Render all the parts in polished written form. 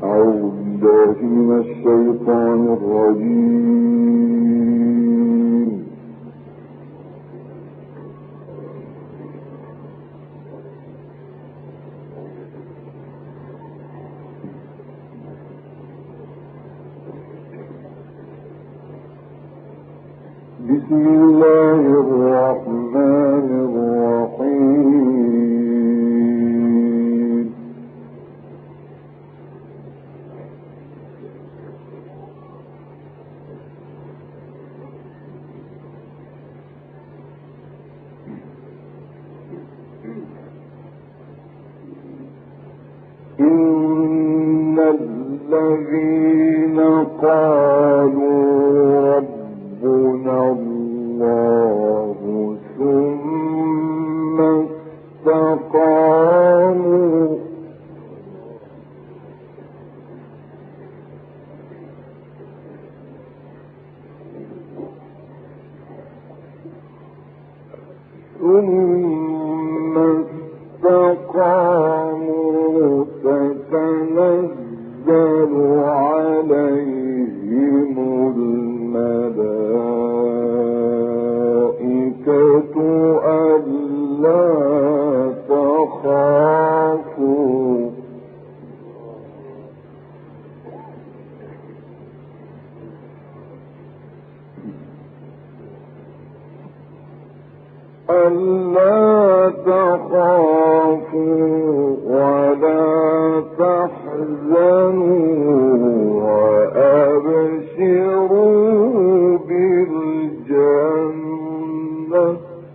بالله من الشيطان الرجيم. بسم الله الرحمن الرحيم. إن الذين قالوا ربنا الله ثم استقاموا تتنزل عليهم الملائكة ألا تخافوا ولا تحزنوا وأبشروا بالجنة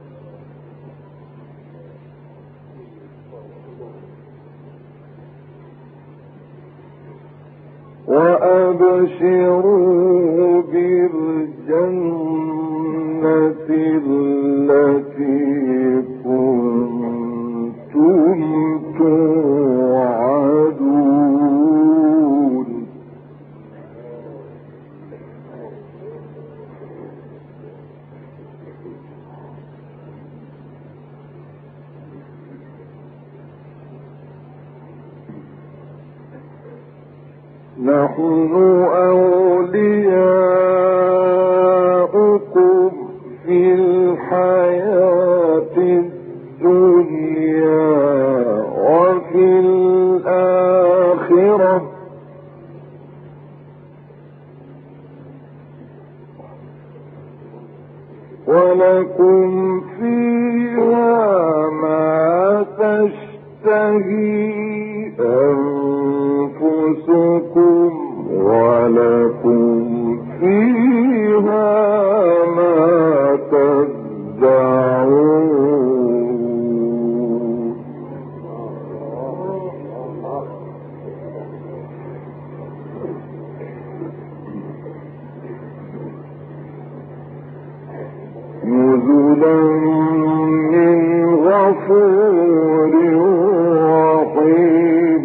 التي كنتم توعدون. نحن أولياؤكم في الحياة الدنيا وفي الآخرة ولكم فيها ما تشتهي أنفسكم ولكم فيها ما تدعون. نزلا من غفور رحيم.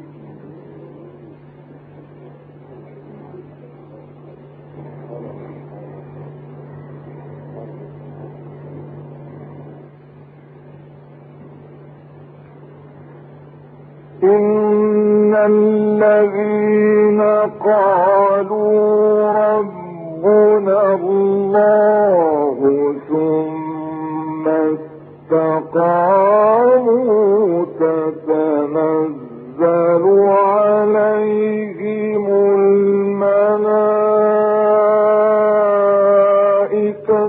إن الذين قالوا ربنا الله ثم استقاموا تتنزل عليهم الملائكة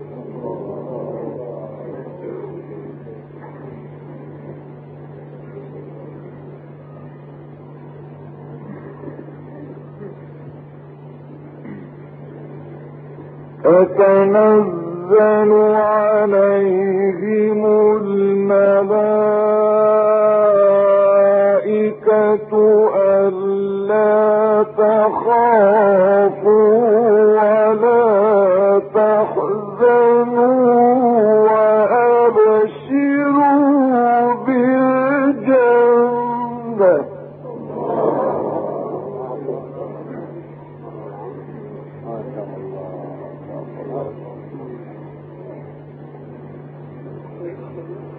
تتنزل عليهم الملائكة ألا تخافوا ولا تحزنوا وأبشروا بالجنة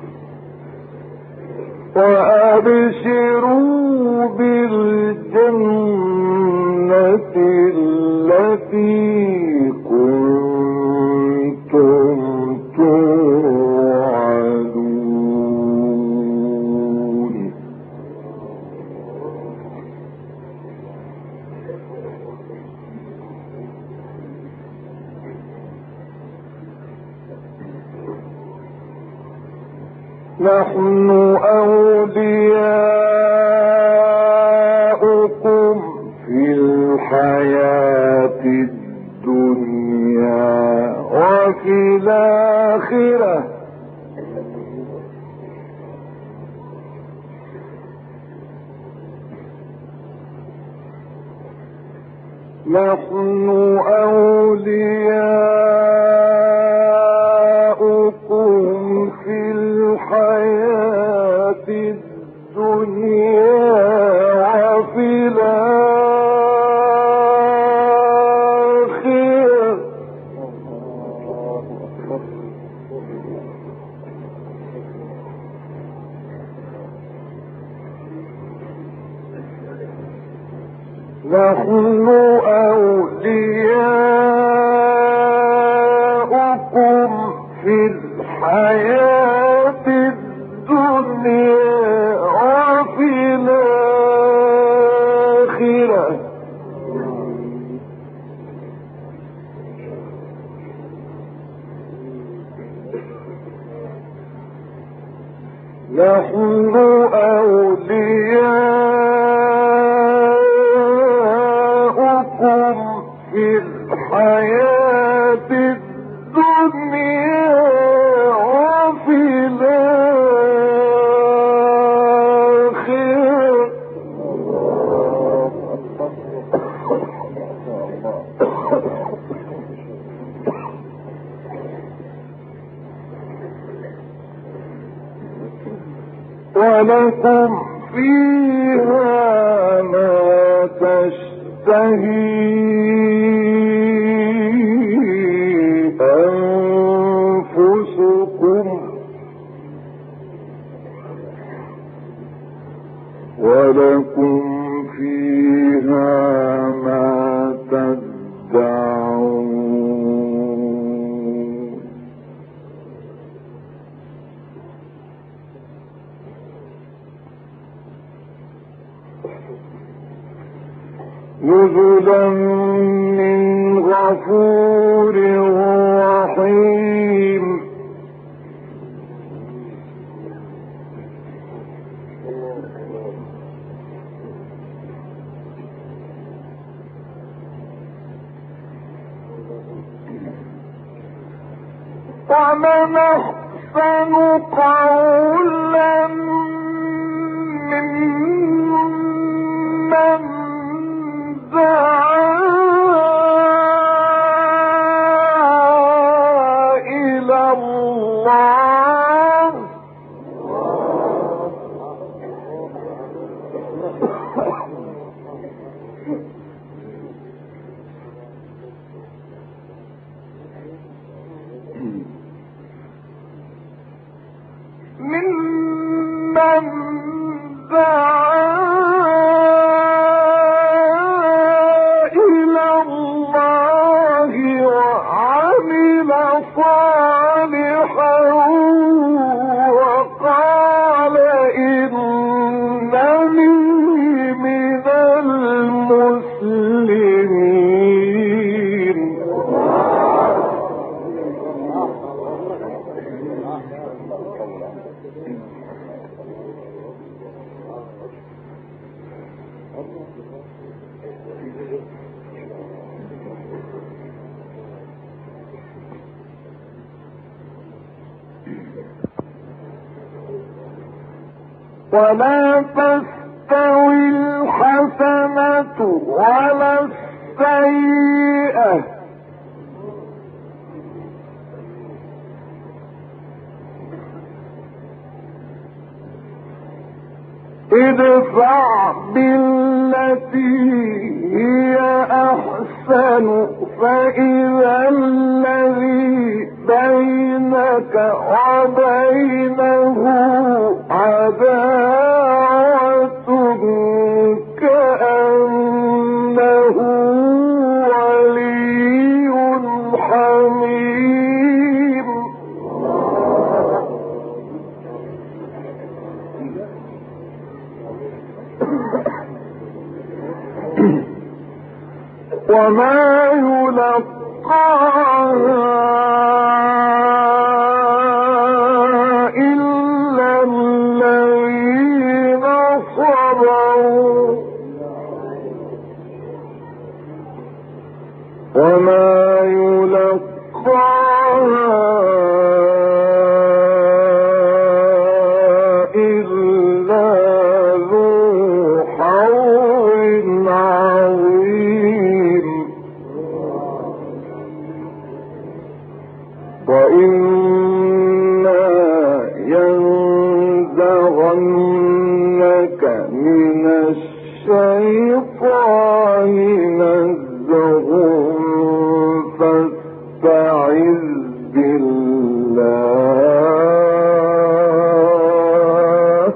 وأبشروا بالجنة نحن أولياؤكم في الحياة الدنيا وفي الآخرة نحن أولياؤكم في الحياة الدنيا وفي الآخرة نحن أولياؤكم في الحياة الدنيا وفي الآخرة نحن أولياؤكم في الحياة الدنيا وفي الآخرة ولكم فيها ما تشتهي أنفسكم ولكم فيها ما تدعون نزلا من غفور رحيم ومن أحسن قولا ممن دعا إلى الله ممن دعا إلى الله وعمل صالحا وقال إنني من المسلمين ولا تستوي الحسنة ولا السيئة ادفع بالتي هي أحسن فإذا الذي بينك وبينه عداوة كأنه ولي حميم وما يلقاها إلا وما يلقاها إلا ذو حظ عظيم وإما ينزغنك من الشيطان نزغ فاستعذ بالله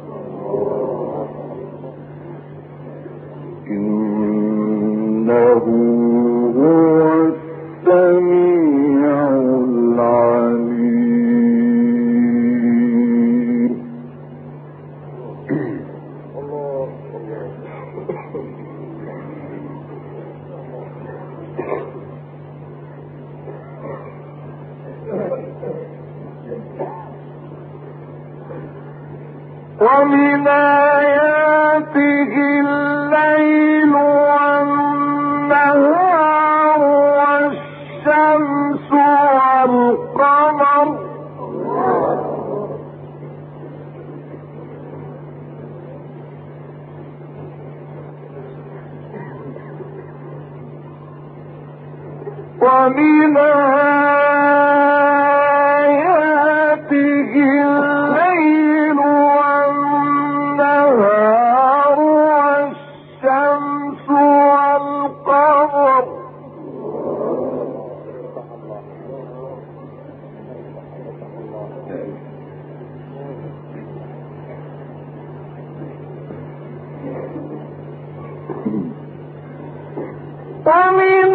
إنه هو السميع العليم. ومن آياته الليل والنهار والشمس والقمر ومن آياته الليل والنهار والشمس والقمر ومن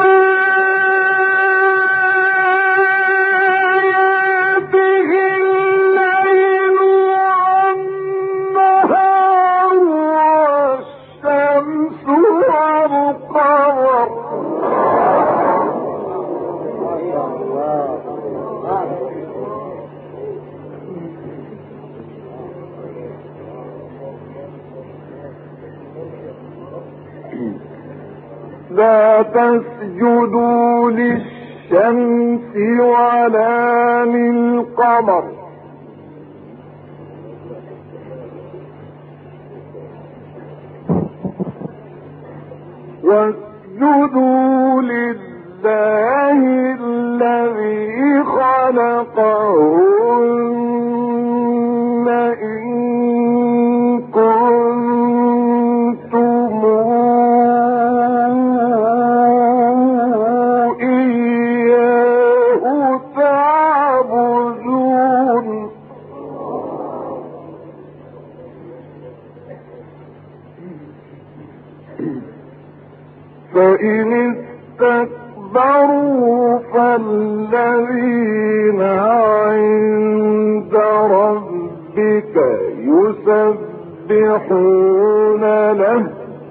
لا تسجدوا للشمس ولا للقمر واسجدوا لله الذي خلقهن إن كنتم إياه تعبدون. فإن استكبروا فالذين عند ربك يسبحون له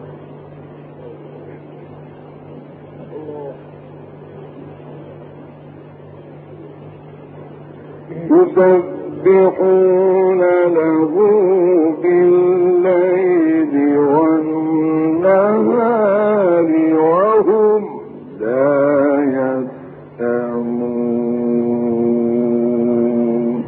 بالليل والنهار وهم لا يسأمون.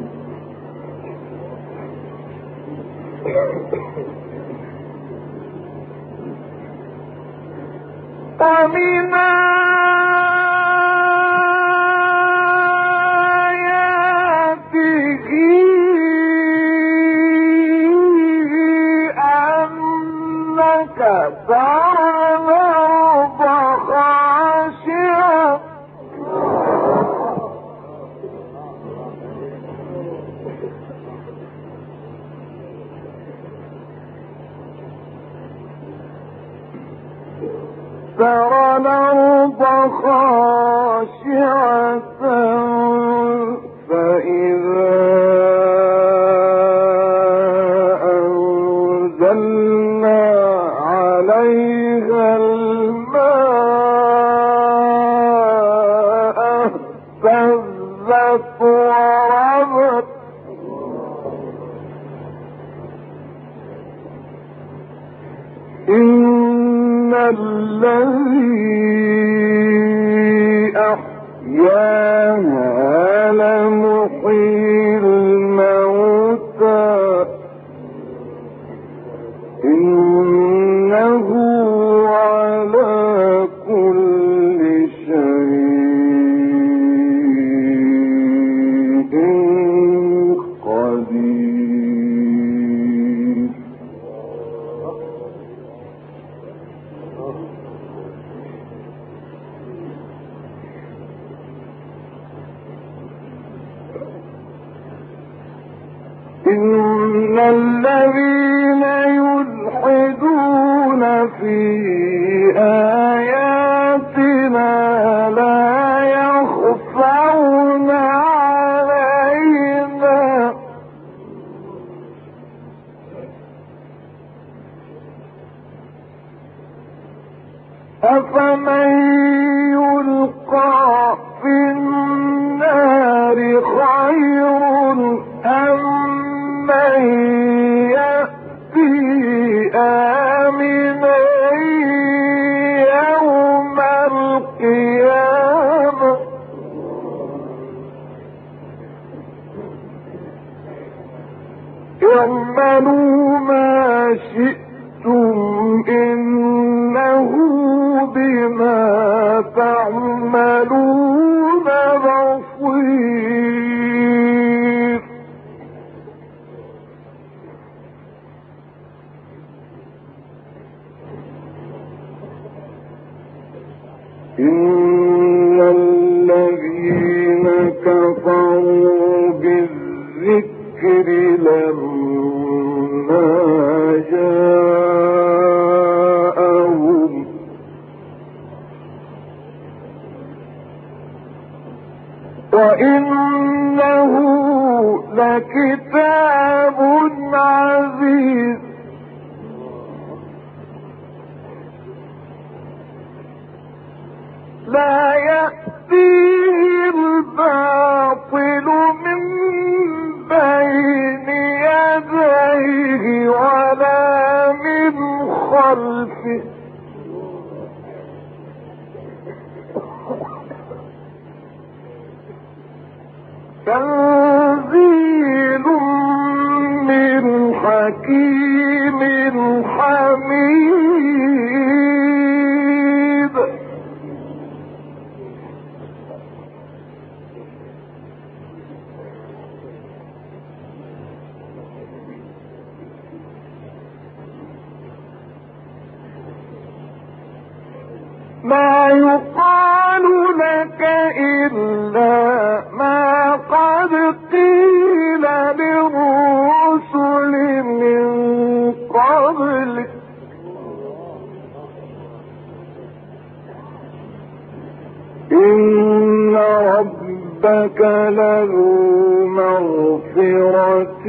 ومن آياته أنك ترى الأرض خاشعة فإذا أنزلنا عليها الماء اهتزت وربت إن الذي إنها لمحيي الموتى إنه على كل شيء قدير. إن الذين يلحدون في آياتنا لا يخفون علينا أفمن يلقى في النار خير أم من يأتي آمنا يوم القيامة اعملوا ما شئتم إنه بما تعملون بصير. إن الذين كفروا بالذكر لما جاءهم وإنه لكتاب عزيز لا يأتيه الباطل من بين يديه ولا من خلفه تنزيل من حكيم حميد. ما يقال لك إلا ما قد قيل للرسل من قبلك إن ربك لذو مغفرة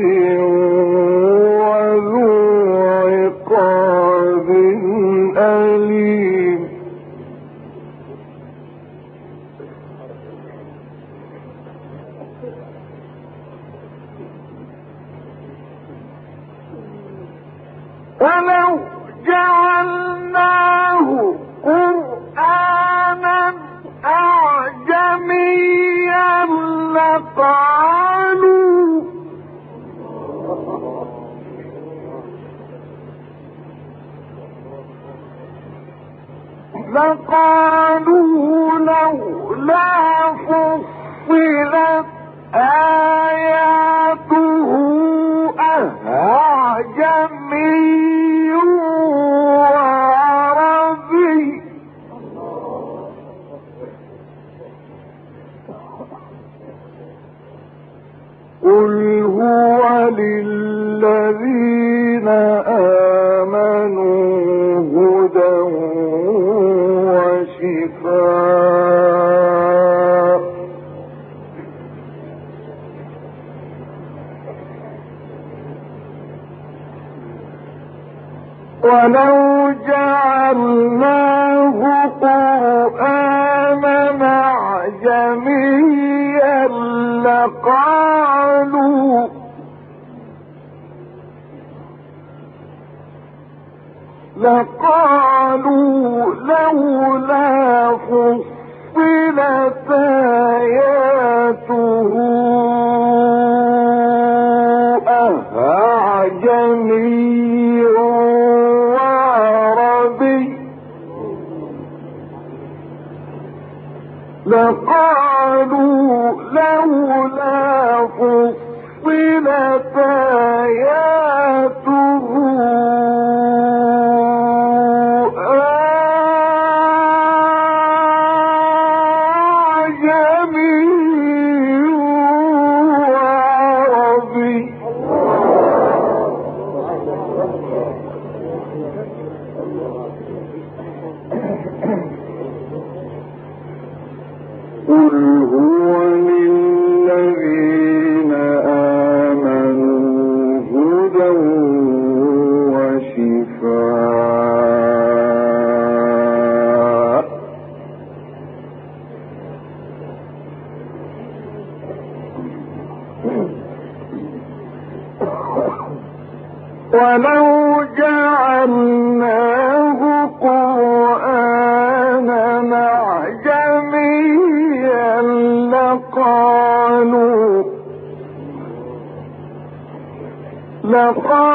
وذو عقاب أليم. ولو جعلناه قرآنا أعجميا لقالوا لولا فصلت آياته أعجمي وعربي قل هو للذين آمنوا هدى وشفاء ولو جعلناه قرآنا أعجميا لقالوا لولا فصلت فصلت آياته أعجمي وعربي لقالوا لولا فصلت آياته قل هو للذين آمنوا هدى وشفاء ولو جعلناه قرآنا أعجميا لقالوا